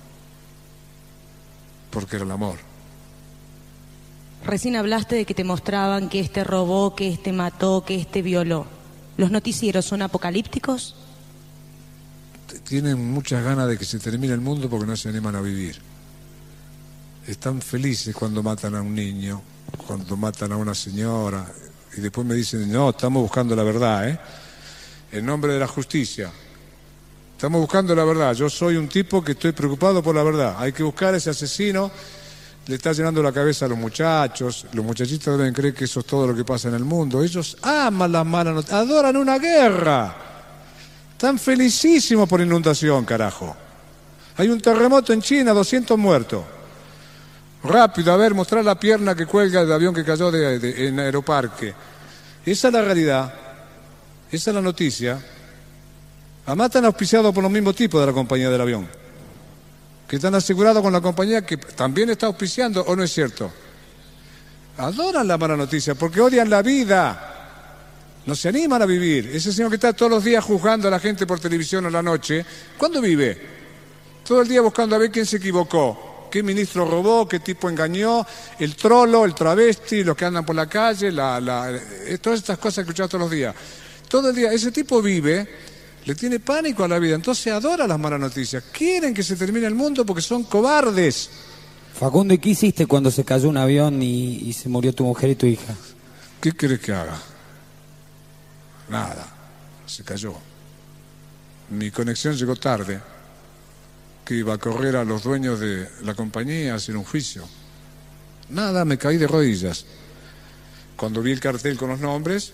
Porque era el amor. Recién hablaste de que te mostraban que este robó, que este mató, que este violó. ¿Los noticieros son apocalípticos? Tienen muchas ganas de que se termine el mundo porque no se animan a vivir. Están felices cuando matan a un niño, cuando matan a una señora, y después me dicen, no, estamos buscando la verdad, ¿eh? En nombre de la justicia. Estamos buscando la verdad. Yo soy un tipo que estoy preocupado por la verdad. Hay que buscar a ese asesino. Le está llenando la cabeza a los muchachos. Los muchachitos deben creer que eso es todo lo que pasa en el mundo. Ellos aman las malas noticias, adoran una guerra. Están felicísimos por inundación, carajo. Hay un terremoto en China, doscientos muertos. Rápido, a ver, mostrar la pierna que cuelga del avión que cayó de, de, en Aeroparque. Esa es la realidad. Esa es la noticia. Además están auspiciados por los mismos tipos de la compañía del avión. Que están asegurados con la compañía que también está auspiciando, ¿o no es cierto? Adoran la mala noticia porque odian la vida. No se animan a vivir. Ese señor que está todos los días juzgando a la gente por televisión a la noche, ¿cuándo vive? Todo el día buscando a ver quién se equivocó, qué ministro robó, qué tipo engañó, el trolo, el travesti, los que andan por la calle, la, la, todas estas cosas que escuchamos todos los días. Todo el día, ese tipo vive, le tiene pánico a la vida, entonces adora las malas noticias. Quieren que se termine el mundo porque son cobardes. Facundo, ¿y qué hiciste cuando se cayó un avión y, y se murió tu mujer y tu hija? ¿Qué querés que haga? Nada, se cayó. Mi conexión llegó tarde, que iba a correr a los dueños de la compañía a hacer un juicio. Nada, me caí de rodillas. Cuando vi el cartel con los nombres,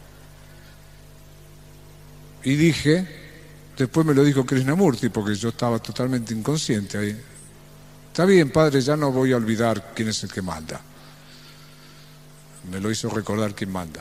y dije, después me lo dijo Krishnamurti, porque yo estaba totalmente inconsciente ahí. Está bien, padre, ya no voy a olvidar quién es el que manda. Me lo hizo recordar quién manda.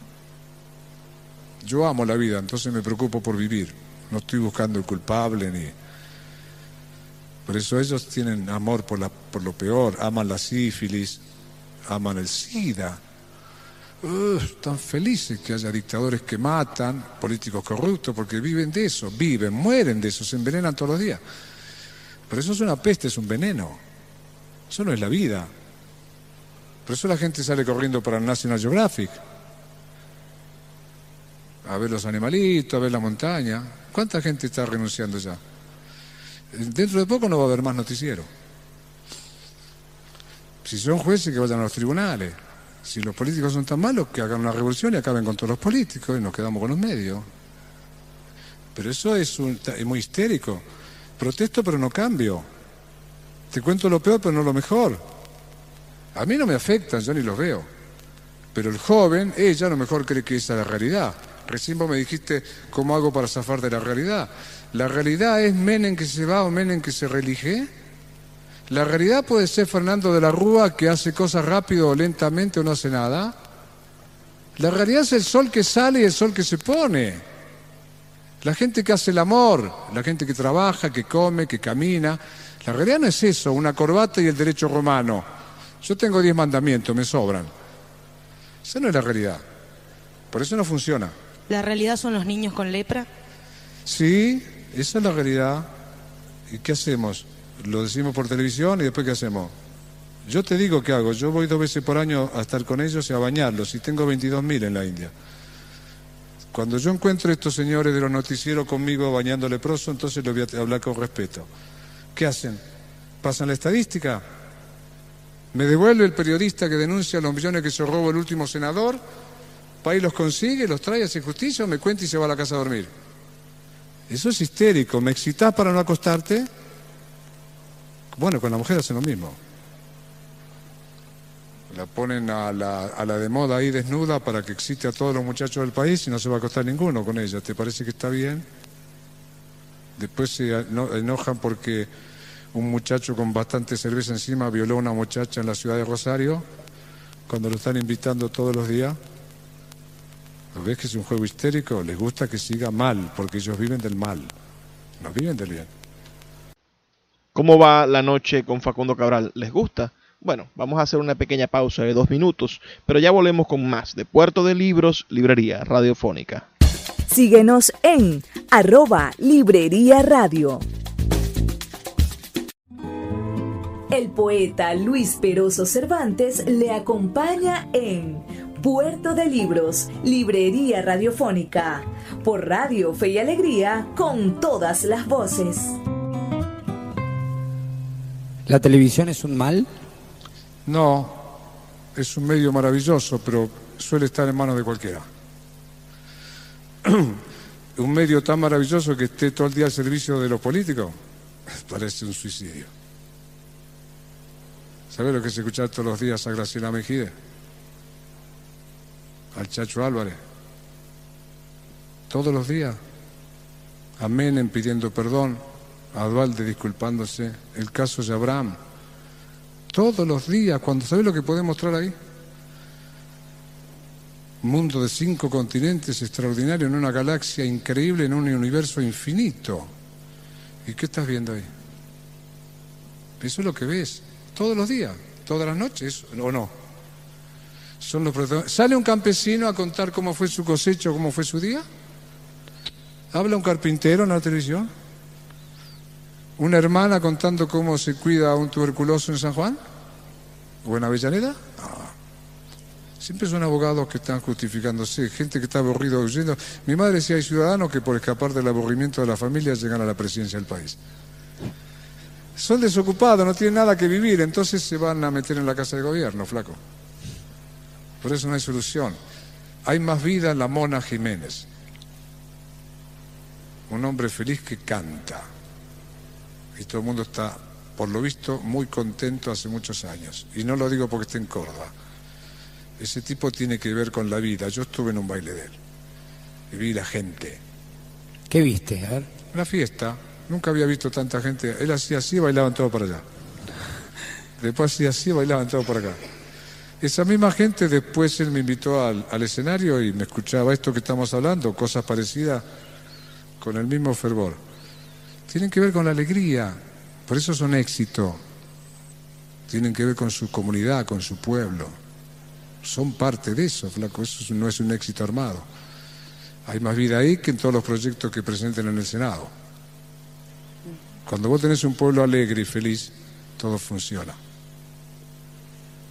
Yo amo la vida, entonces me preocupo por vivir. No estoy buscando el culpable ni... Por eso ellos tienen amor por, la, por lo peor, aman la sífilis, aman el SIDA. Uh, están felices que haya dictadores que matan, políticos corruptos, porque viven de eso, viven, mueren de eso, se envenenan todos los días. Pero eso es una peste, es un veneno. Eso no es la vida. Por eso la gente sale corriendo para el National Geographic. a ver los animalitos, a ver la montaña. ¿Cuánta gente está renunciando ya? Dentro de poco no va a haber más noticiero. Si son jueces, que vayan a los tribunales. Si los políticos son tan malos, que hagan una revolución y acaben con todos los políticos y nos quedamos con los medios. Pero eso es, un, es muy histérico. Protesto pero no cambio. Te cuento lo peor pero no lo mejor. A mí no me afectan, yo ni los veo. Pero el joven, ella a lo mejor cree que esa es la realidad. Recién vos me dijiste cómo hago para zafar de la realidad. ¿La realidad es Menem que se va o Menem que se reelige? La realidad puede ser Fernando de la Rúa que hace cosas rápido o lentamente o no hace nada. La realidad es el sol que sale y el sol que se pone. La gente que hace el amor, la gente que trabaja, que come, que camina. La realidad no es eso, una corbata y el derecho romano. Yo tengo diez mandamientos, me sobran. Esa no es la realidad. Por eso no funciona. ¿La realidad son los niños con lepra? Sí, esa es la realidad. ¿Y qué hacemos? Lo decimos por televisión y después ¿qué hacemos? Yo te digo qué hago. Yo voy dos veces por año a estar con ellos y a bañarlos. Y tengo veintidós mil en la India. Cuando yo encuentro a estos señores de los noticieros conmigo bañando leproso, entonces les voy a hablar con respeto. ¿Qué hacen? ¿Pasan la estadística? ¿Me devuelve el periodista que denuncia los millones que se robó el último senador? ¿País los consigue, los trae, hace justicia o me cuenta y se va a la casa a dormir? Eso es histérico. ¿Me excitás para no acostarte? Bueno, con la mujer hacen lo mismo. La ponen a la, a la de moda ahí desnuda para que excite a todos los muchachos del país y no se va a acostar ninguno con ella. ¿Te parece que está bien? Después se enojan porque un muchacho con bastante cerveza encima violó a una muchacha en la ciudad de Rosario cuando lo están invitando todos los días. ¿Lo ves que es un juego histérico? Les gusta que siga mal porque ellos viven del mal, no viven del bien. ¿Cómo va la noche con Facundo Cabral? ¿Les gusta? Bueno, vamos a hacer una pequeña pausa de dos minutos, pero ya volvemos con más de Puerto de Libros, Librería Radiofónica. Síguenos en arroba Librería Radio. El poeta Luis Peroso Cervantes le acompaña en Puerto de Libros, Librería Radiofónica, por Radio Fe y Alegría, con todas las voces. ¿La televisión es un mal? No, es un medio maravilloso, pero suele estar en manos de cualquiera. Un medio tan maravilloso que esté todo el día al servicio de los políticos, parece un suicidio. ¿Sabes lo que es escuchar todos los días a Graciela Mejide? Al Chacho Álvarez. Todos los días. A Menem pidiendo perdón, a Dualde disculpándose, el caso de Abraham. Todos los días, cuando ¿sabes lo que puede mostrar ahí? Un mundo de cinco continentes extraordinario, en una galaxia increíble, en un universo infinito. ¿Y qué estás viendo ahí? Eso es lo que ves, todos los días, todas las noches, ¿o no? Son los protagonistas. ¿Sale un campesino a contar cómo fue su cosecha o cómo fue su día? ¿Habla un carpintero en la televisión? ¿Una hermana contando cómo se cuida a un tuberculoso en San Juan? ¿O en Avellaneda? No. Siempre son abogados que están justificándose, gente que está aburrida huyendo. Mi madre decía, hay ciudadanos que por escapar del aburrimiento de la familia llegan a la presidencia del país. Son desocupados, no tienen nada que vivir, entonces se van a meter en la casa de gobierno, flaco. Por eso no hay solución. Hay más vida en la Mona Jiménez. Un hombre feliz que canta. Y todo el mundo está, por lo visto, muy contento hace muchos años. Y no lo digo porque esté en Córdoba. Ese tipo tiene que ver con la vida. Yo estuve en un baile de él. Y vi la gente. ¿Qué viste? A ver. Una fiesta. Nunca había visto tanta gente. Él hacía así y bailaban todos para allá. Después hacía así y bailaban todos por acá. Esa misma gente, después él me invitó al, al escenario y me escuchaba esto que estamos hablando, cosas parecidas, con el mismo fervor. Tienen que ver con la alegría, por eso son éxito. Tienen que ver con su comunidad, con su pueblo. Son parte de eso, flaco, eso no es un éxito armado. Hay más vida ahí que en todos los proyectos que presenten en el Senado. Cuando vos tenés un pueblo alegre y feliz, todo funciona.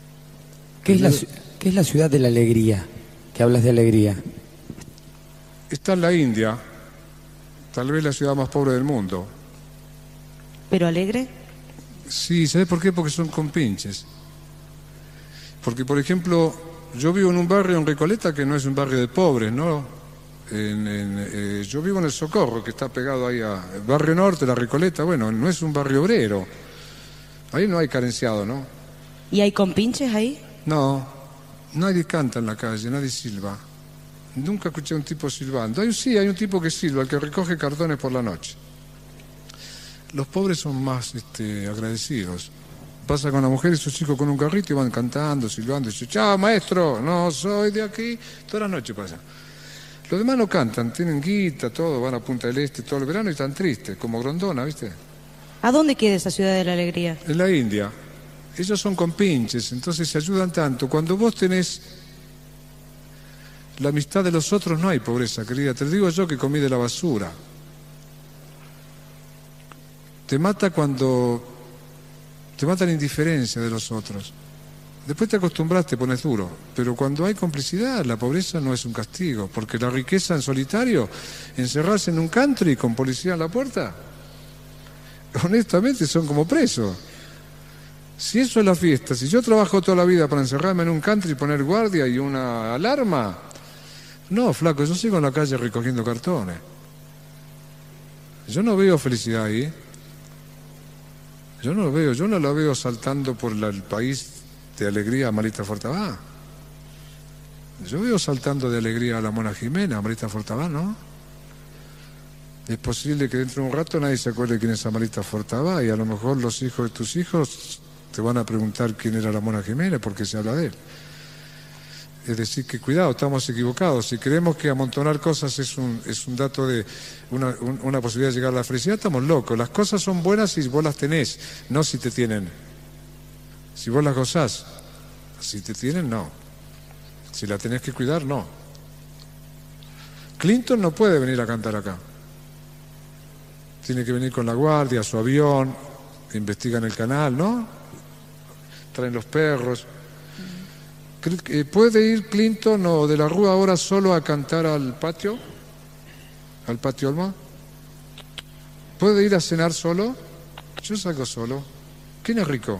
¿Qué es la, qué es la ciudad de la alegría? Que hablas de alegría. Está en la India, tal vez la ciudad más pobre del mundo. ¿Pero alegre? Sí, ¿sabes por qué? Porque son compinches. Porque, por ejemplo, yo vivo en un barrio en Recoleta que no es un barrio de pobres, ¿no? En, en, eh, yo vivo en el Socorro, que está pegado ahí a Barrio Norte, la Recoleta. Bueno, no es un barrio obrero. Ahí no hay carenciado, ¿no? ¿Y hay compinches ahí? No, nadie canta en la calle, nadie silba. Nunca escuché a un tipo silbando. Hay, sí, hay un tipo que silba, el que recoge cartones por la noche. Los pobres son más este, agradecidos. Pasa con la mujer y sus hijos con un carrito y van cantando, silbando. Y dicen, chao, maestro, no soy de aquí. Toda la noche pasa. Los demás no cantan, tienen guita, todo, van a Punta del Este todo el verano y están tristes, como Grondona, ¿viste? ¿A dónde queda esa ciudad de la alegría? En la India. Ellos son compinches, entonces se ayudan tanto. Cuando vos tenés la amistad de los otros, no hay pobreza, querida. Te lo digo yo que comí de la basura. Te mata cuando... Te mata la indiferencia de los otros. Después te acostumbras, te pones duro. Pero cuando hay complicidad, la pobreza no es un castigo. Porque la riqueza en solitario, encerrarse en un country con policía en la puerta, honestamente son como presos. Si eso es la fiesta, si yo trabajo toda la vida para encerrarme en un country y poner guardia y una alarma, no, flaco, yo sigo en la calle recogiendo cartones. Yo no veo felicidad ahí. Yo no lo veo, yo no la veo saltando por la, el país de alegría a Marita Fortabá. Yo veo saltando de alegría a la Mona Jimena, a Marita Fortabá, ¿no? Es posible que dentro de un rato nadie se acuerde quién es Marita Fortabá y a lo mejor los hijos de tus hijos te van a preguntar quién era la Mona Jimena porque se habla de él. Es decir, que cuidado, estamos equivocados. Si creemos que amontonar cosas es un, es un dato de una, un, una posibilidad de llegar a la felicidad, estamos locos. Las cosas son buenas si vos las tenés, no si te tienen. Si vos las gozás, si te tienen, no. Si la tenés que cuidar, no. Clinton no puede venir a cantar acá. Tiene que venir con la guardia, su avión, investigan el canal, ¿no? Traen los perros. ¿Puede ir Clinton o de la Rúa ahora solo a cantar al patio? ¿Al patio Olma? ¿Puede ir a cenar solo? Yo salgo solo. ¿Quién es rico?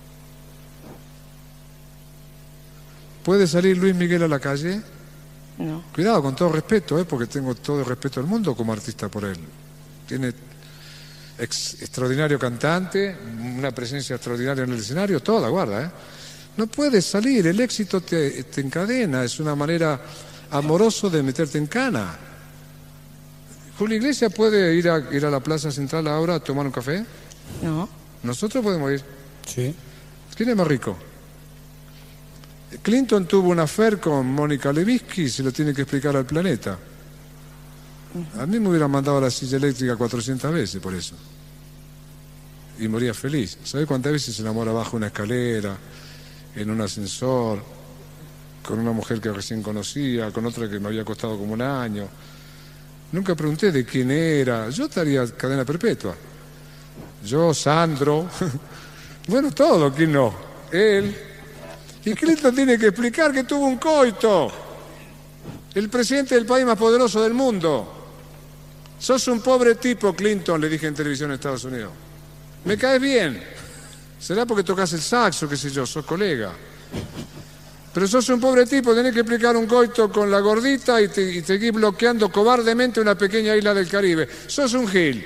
¿Puede salir Luis Miguel a la calle? No. Cuidado, con todo respeto, ¿eh? Porque tengo todo el respeto del mundo como artista por él. Tiene ex, extraordinario cantante, una presencia extraordinaria en el escenario, toda, guarda, ¿eh? No puedes salir, el éxito te, te encadena, es una manera amorosa de meterte en cana. ¿Julio Iglesias puede ir a, ir a la Plaza Central ahora a tomar un café? No. ¿Nosotros podemos ir? Sí. ¿Quién es más rico? Clinton tuvo una affair con Mónica Lewinsky y se lo tiene que explicar al planeta. A mí me hubieran mandado a la silla eléctrica cuatrocientas veces por eso. Y moría feliz. ¿Sabes cuántas veces se enamora bajo una escalera, en un ascensor, con una mujer que recién conocía, con otra que me había costado como un año? Nunca pregunté de quién era. Yo estaría cadena perpetua. Yo, Sandro, bueno, todo, ¿quién no? Él. Y Clinton tiene que explicar que tuvo un coito. El presidente del país más poderoso del mundo. Sos un pobre tipo, Clinton, le dije en televisión en Estados Unidos. Me caes bien. Será porque tocas el saxo, qué sé yo, sos colega. Pero sos un pobre tipo, tenés que explicar un coito con la gordita y, te, y seguir bloqueando cobardemente una pequeña isla del Caribe. Sos un gil.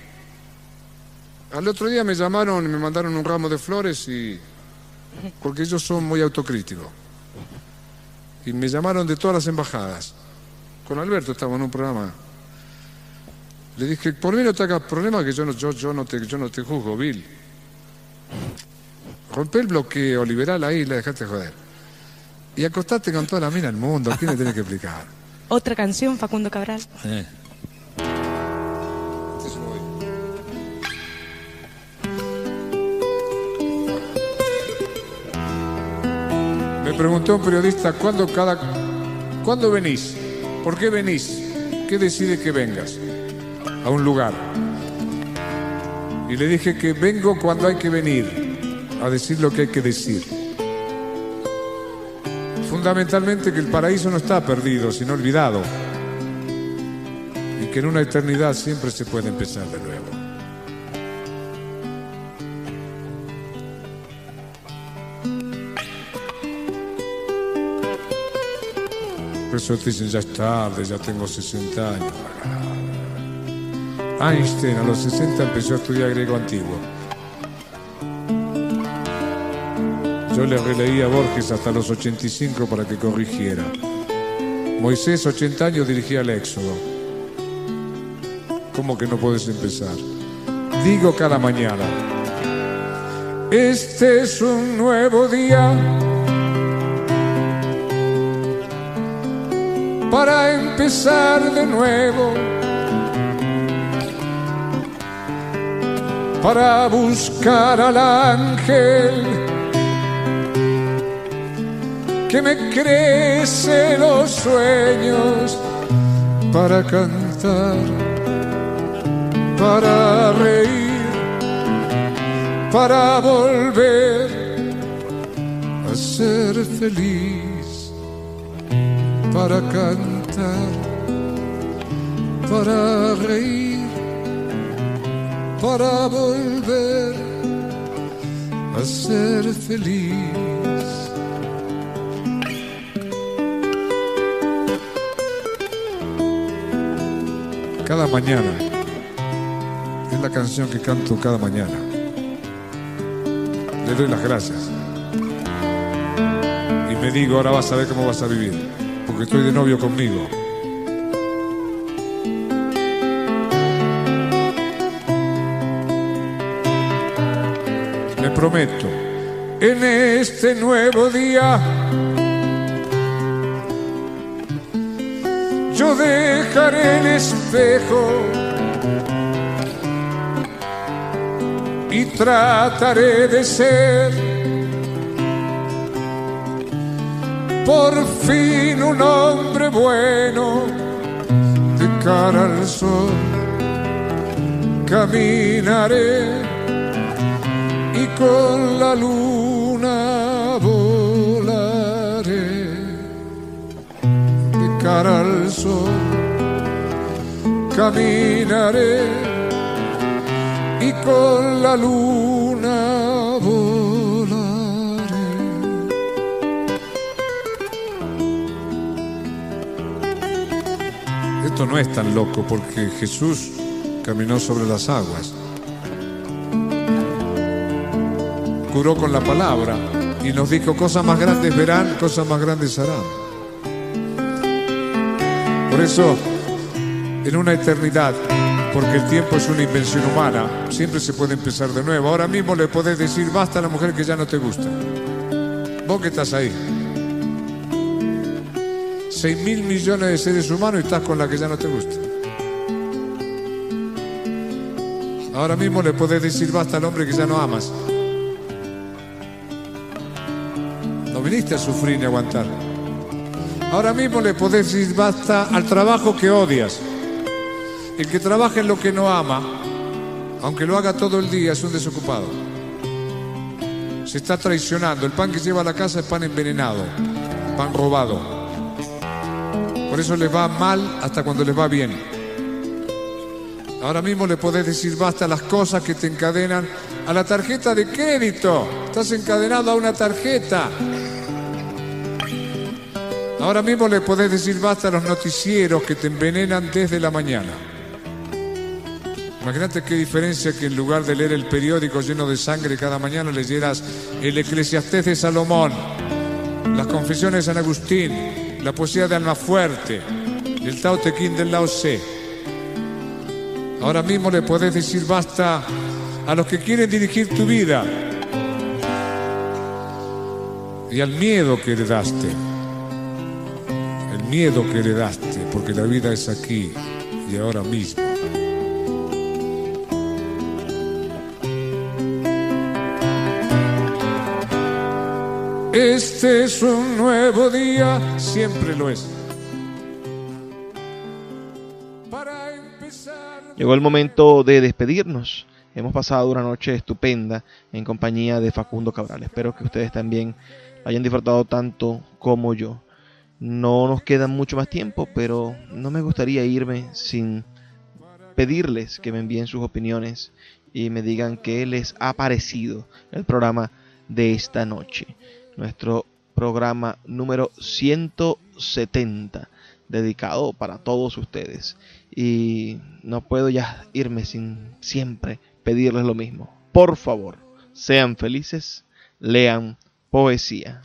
Al otro día me llamaron y me mandaron un ramo de flores y... porque ellos son muy autocríticos. Y me llamaron de todas las embajadas. Con Alberto estábamos en un programa. Le dije, por mí no te hagas problema que yo no, yo, yo no, te, yo no te juzgo, Bill. Rompe el bloqueo, liberá la isla, dejate joder. Y acostate con toda la mina del mundo, ¿quién le tiene que explicar? Otra canción, Facundo Cabral. Eh. Me preguntó un periodista, ¿cuándo, cada, ¿cuándo venís? ¿Por qué venís? ¿Qué decide que vengas a un lugar? Y le dije que vengo cuando hay que venir a decir lo que hay que decir. Fundamentalmente que el paraíso no está perdido, sino olvidado. que en una eternidad siempre se puede empezar de nuevo. Por eso te dicen, ya es tarde, ya tengo sesenta años. Einstein a los sesenta empezó a estudiar griego antiguo. Yo le releí a Borges hasta los ochenta y cinco para que corrigiera. Moisés, ochenta años, dirigía el Éxodo. ¿Cómo que no puedes empezar? Digo cada mañana, este es un nuevo día para empezar de nuevo, para buscar al ángel que me crece los sueños, para cantar, para reír, para volver a ser feliz, para cantar, para reír, para volver a ser feliz. Cada mañana, es la canción que canto cada mañana. Le doy las gracias. Y me digo, ahora vas a ver cómo vas a vivir, porque estoy de novio conmigo. Me prometo, en este nuevo día, yo dejaré el espejo y trataré de ser por fin un hombre bueno. De cara al sol caminaré y con la luna volaré. De cara al sol caminaré y con la luna volaré. Esto no es tan loco porque Jesús caminó sobre las aguas, curó con la palabra y nos dijo, cosas más grandes verán, cosas más grandes harán. Por eso, en una eternidad, porque el tiempo es una invención humana, siempre se puede empezar de nuevo. Ahora mismo le podés decir basta a la mujer que ya no te gusta. Vos que estás ahí, seis mil millones de seres humanos y estás con la que ya no te gusta. Ahora mismo le podés decir basta al hombre que ya no amas. No viniste a sufrir ni a aguantar. Ahora mismo le podés decir basta al trabajo que odias. El que trabaja en lo que no ama, aunque lo haga todo el día, es un desocupado. Se está traicionando. El pan que lleva a la casa es pan envenenado, pan robado. Por eso les va mal hasta cuando les va bien. Ahora mismo le podés decir basta a las cosas que te encadenan a la tarjeta de crédito. Estás encadenado a una tarjeta. Ahora mismo le podés decir basta a los noticieros que te envenenan desde la mañana. Imagínate qué diferencia que en lugar de leer el periódico lleno de sangre cada mañana leyeras el Eclesiastés de Salomón, las Confesiones de San Agustín, la poesía de Almafuerte, el Tao Te Ching del Lao Tse. Ahora mismo le podés decir basta a los que quieren dirigir tu vida y al miedo que heredaste. El miedo que heredaste, porque la vida es aquí y ahora mismo. Este es un nuevo día, siempre lo es. Para empezar... Llegó el momento de despedirnos. Hemos pasado una noche estupenda en compañía de Facundo Cabral. Espero que ustedes también hayan disfrutado tanto como yo. No nos queda mucho más tiempo, pero no me gustaría irme sin pedirles que me envíen sus opiniones y me digan qué les ha parecido el programa de esta noche. Nuestro programa número ciento setenta, dedicado para todos ustedes. Y no puedo ya irme sin siempre pedirles lo mismo. Por favor, sean felices, lean poesía.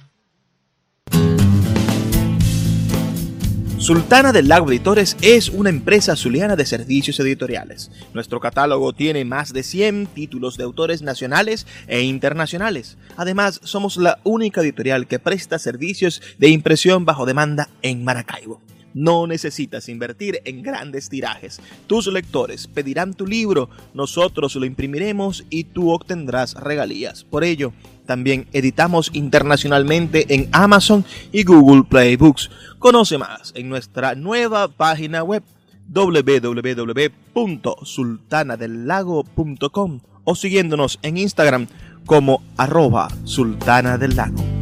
Sultana del Lago Editores es una empresa zuliana de servicios editoriales. Nuestro catálogo tiene más de cien títulos de autores nacionales e internacionales. Además, somos la única editorial que presta servicios de impresión bajo demanda en Maracaibo. No necesitas invertir en grandes tirajes. Tus lectores pedirán tu libro, nosotros lo imprimiremos y tú obtendrás regalías. Por ello, también editamos internacionalmente en Amazon y Google Play Books. Conoce más en nuestra nueva página web doble u doble u doble u punto sultana del lago punto com o siguiéndonos en Instagram como arroba sultana del lago.